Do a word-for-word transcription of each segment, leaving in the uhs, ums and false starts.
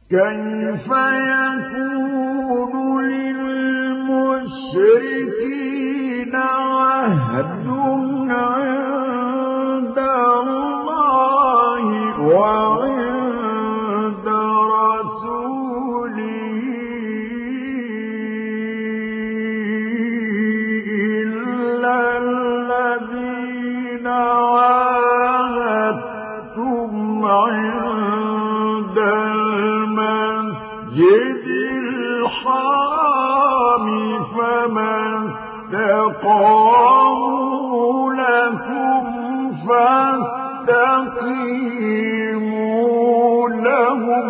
كيف يكون للمشركين عهد عند الله وعند رسوله إلا الذين عاهدتم عند المسجد الحرام فما استقاموا لكم فاستقيموا لهم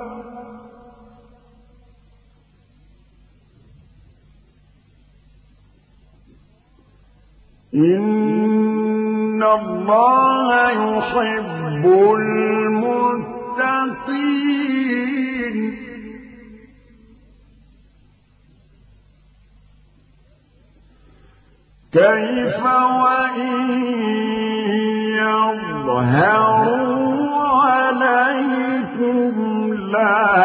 إن الله يحب المتقين كيف وإن يظهروا عليكم لا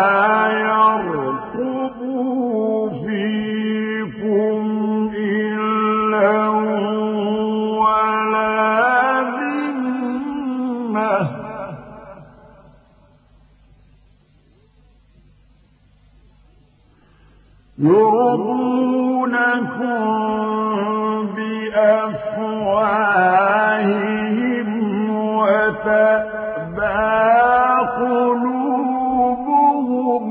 يرقبوا فيكم إلا ولا ذمة يرضونكم بأفواههم وتأبى قلوبهم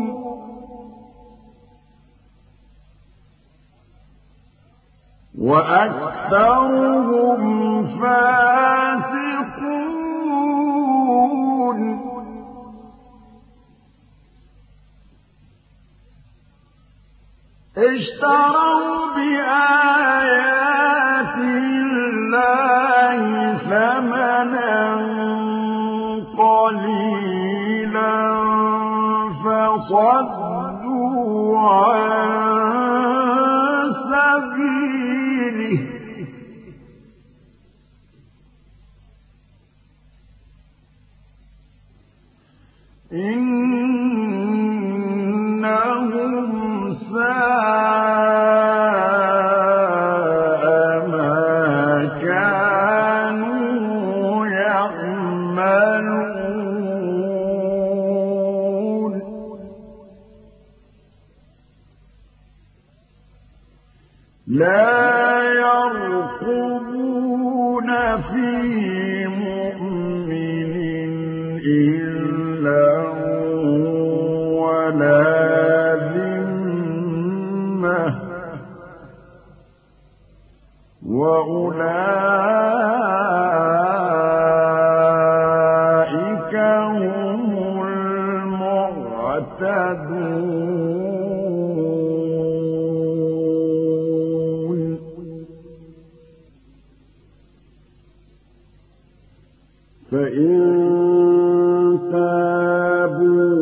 وأكثرهم فاسقون اشتروا بآيات الله ثمنا قليلا فصدوا عن سبيله إنهم ساء ما كانوا يعملون لا يرقبون في مؤمن إلا ولا وأولئك هم المعتدون فإن تابوا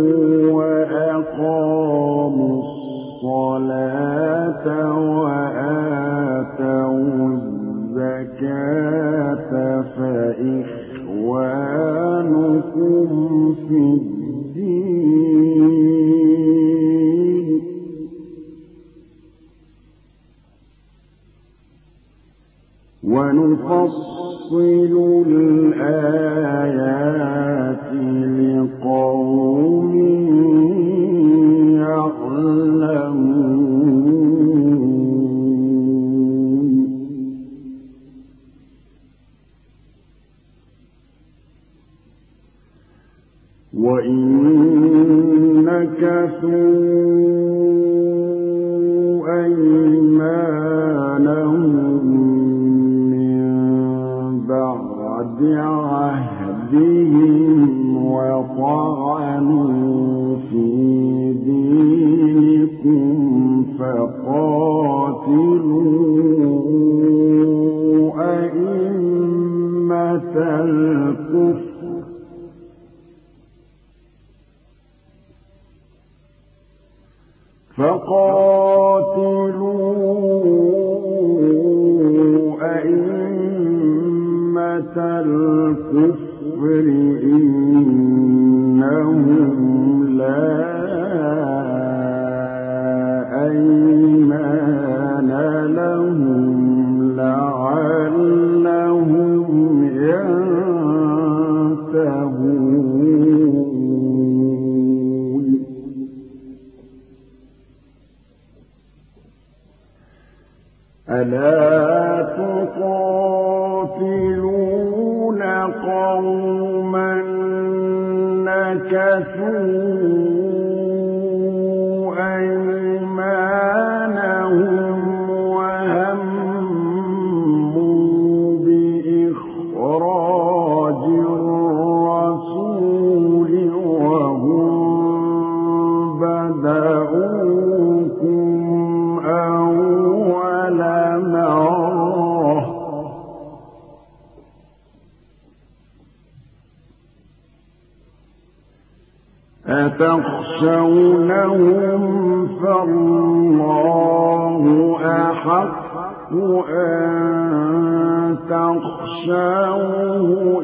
وأقاموا الصلاة وآتوا الزكاة فإخوانكم في الدين ونفصل الآيات لقوم يعلمون وإن نكثوا أيمانهم من بعد عهدهم وطعنوا في دينكم فقاتلوا أئمة الكفر فقاتلوا أئمة الكفر إنهم لا ألا تقاتلون قوما نكثوا أيمانهم وهموا بإخراج الرسول وهم بدأوكم أول مرة أتخشونهم فالله أحق أن تخشوه